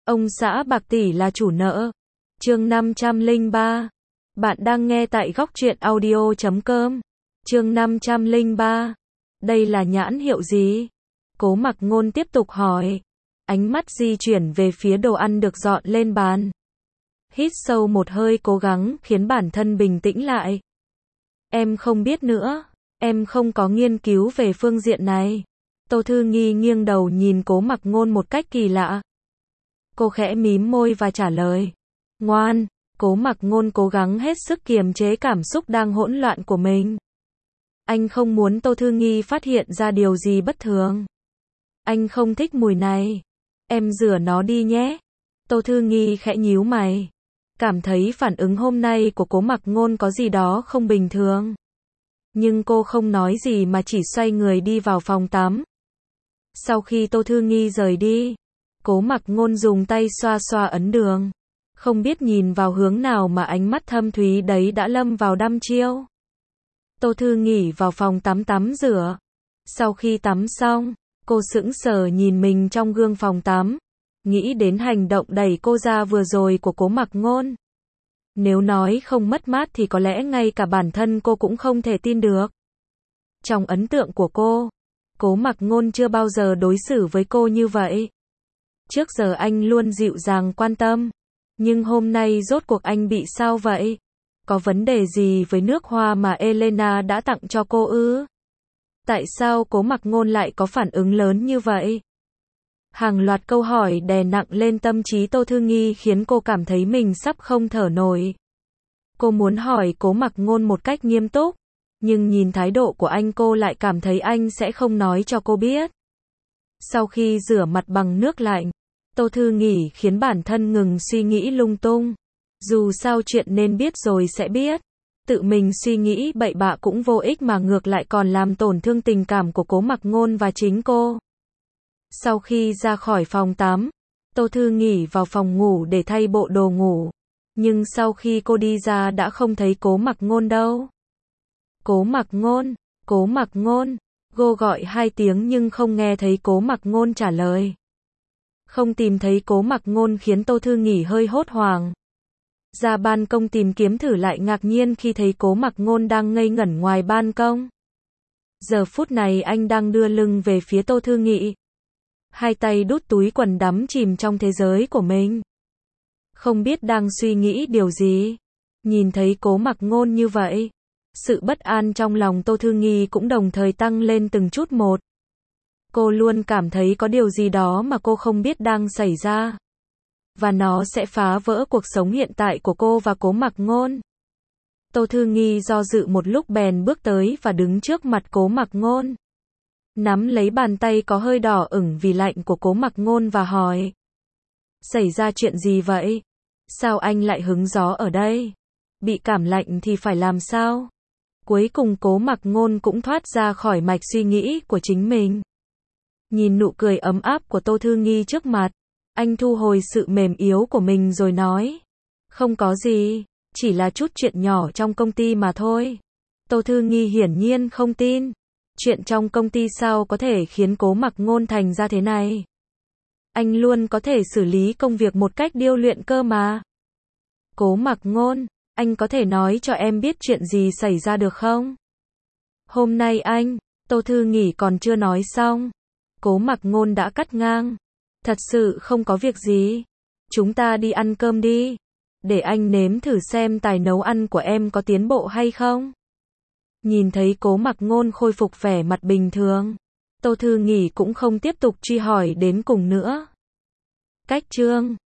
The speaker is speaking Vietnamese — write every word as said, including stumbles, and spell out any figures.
Ông xã bạc tỷ là chủ nợ. Chương năm trăm lẻ ba. Bạn đang nghe tại góc truyện audio chấm com. Chương năm trăm lẻ ba. Đây là nhãn hiệu gì? Cố Mặc Ngôn tiếp tục hỏi. Ánh mắt di chuyển về phía đồ ăn được dọn lên bàn. Hít sâu một hơi, cố gắng khiến bản thân bình tĩnh lại. Em không biết nữa, em không có nghiên cứu về phương diện này. Tô Thư Nghi nghiêng đầu nhìn Cố Mặc Ngôn một cách kỳ lạ. Cô khẽ mím môi và trả lời. Ngoan. Cố Mặc Ngôn cố gắng hết sức kiềm chế cảm xúc đang hỗn loạn của mình. Anh không muốn Tô Thư Nghi phát hiện ra điều gì bất thường. Anh không thích mùi này. Em rửa nó đi nhé. Tô Thư Nghi khẽ nhíu mày. Cảm thấy phản ứng hôm nay của Cố Mặc Ngôn có gì đó không bình thường. Nhưng cô không nói gì mà chỉ xoay người đi vào phòng tắm. Sau khi Tô Thư Nghi rời đi, Cố Mặc Ngôn dùng tay xoa xoa ấn đường. Không biết nhìn vào hướng nào mà ánh mắt thâm thúy đấy đã lâm vào đăm chiêu. Tô Thư Nghi vào phòng tắm tắm rửa. Sau khi tắm xong, cô sững sờ nhìn mình trong gương phòng tắm. Nghĩ đến hành động đẩy cô ra vừa rồi của Cố Mặc Ngôn. Nếu nói không mất mát thì có lẽ ngay cả bản thân cô cũng không thể tin được. Trong ấn tượng của cô, Cố Mặc Ngôn chưa bao giờ đối xử với cô như vậy. Trước giờ anh luôn dịu dàng quan tâm. Nhưng hôm nay rốt cuộc anh bị sao vậy? Có vấn đề gì với nước hoa mà Elena đã tặng cho cô ư? Tại sao Cố Mặc Ngôn lại có phản ứng lớn như vậy? Hàng loạt câu hỏi đè nặng lên tâm trí Tô Thư Nghi khiến cô cảm thấy mình sắp không thở nổi. Cô muốn hỏi Cố Mặc Ngôn một cách nghiêm túc, nhưng nhìn thái độ của anh cô lại cảm thấy anh sẽ không nói cho cô biết. Sau khi rửa mặt bằng nước lạnh, Tô Thư Nghi khiến bản thân ngừng suy nghĩ lung tung. Dù sao chuyện nên biết rồi sẽ biết. Tự mình suy nghĩ bậy bạ cũng vô ích mà ngược lại còn làm tổn thương tình cảm của Cố Mặc Ngôn và chính cô. Sau khi ra khỏi phòng tắm, Tô Thư Nghi vào phòng ngủ để thay bộ đồ ngủ. Nhưng sau khi cô đi ra đã không thấy Cố Mặc Ngôn đâu. Cố Mặc Ngôn, Cố Mặc Ngôn. Cô gọi hai tiếng nhưng không nghe thấy Cố Mặc Ngôn trả lời. Không tìm thấy Cố Mặc Ngôn khiến Tô Thư Nghi hơi hốt hoảng. Ra ban công tìm kiếm thử lại ngạc nhiên khi thấy Cố Mặc Ngôn đang ngây ngẩn ngoài ban công. Giờ phút này anh đang đưa lưng về phía Tô Thư Nghi. Hai tay đút túi quần đắm chìm trong thế giới của mình. Không biết đang suy nghĩ điều gì. Nhìn thấy Cố Mặc Ngôn như vậy, sự bất an trong lòng Tô Thư Nghi cũng đồng thời tăng lên từng chút một. Cô luôn cảm thấy có điều gì đó mà cô không biết đang xảy ra. Và nó sẽ phá vỡ cuộc sống hiện tại của cô và Cố Mặc Ngôn. Tô Thư Nghi do dự một lúc bèn bước tới và đứng trước mặt Cố Mặc Ngôn. Nắm lấy bàn tay có hơi đỏ ửng vì lạnh của Cố Mặc Ngôn và hỏi. Xảy ra chuyện gì vậy? Sao anh lại hứng gió ở đây? Bị cảm lạnh thì phải làm sao? Cuối cùng Cố Mặc Ngôn cũng thoát ra khỏi mạch suy nghĩ của chính mình. Nhìn nụ cười ấm áp của Tô Thư Nghi trước mặt, anh thu hồi sự mềm yếu của mình rồi nói. Không có gì, chỉ là chút chuyện nhỏ trong công ty mà thôi. Tô Thư Nghi hiển nhiên không tin. Chuyện trong công ty sao có thể khiến Cố Mặc Ngôn thành ra thế này? Anh luôn có thể xử lý công việc một cách điêu luyện cơ mà. Cố Mặc Ngôn, anh có thể nói cho em biết chuyện gì xảy ra được không? Hôm nay anh, Tô Thư Nghi còn chưa nói xong. Cố Mặc Ngôn đã cắt ngang. Thật sự không có việc gì. Chúng ta đi ăn cơm đi. Để anh nếm thử xem tài nấu ăn của em có tiến bộ hay không. Nhìn thấy Cố Mặc Ngôn khôi phục vẻ mặt bình thường, Tô Thư Nghi cũng không tiếp tục truy hỏi đến cùng nữa. Cách chương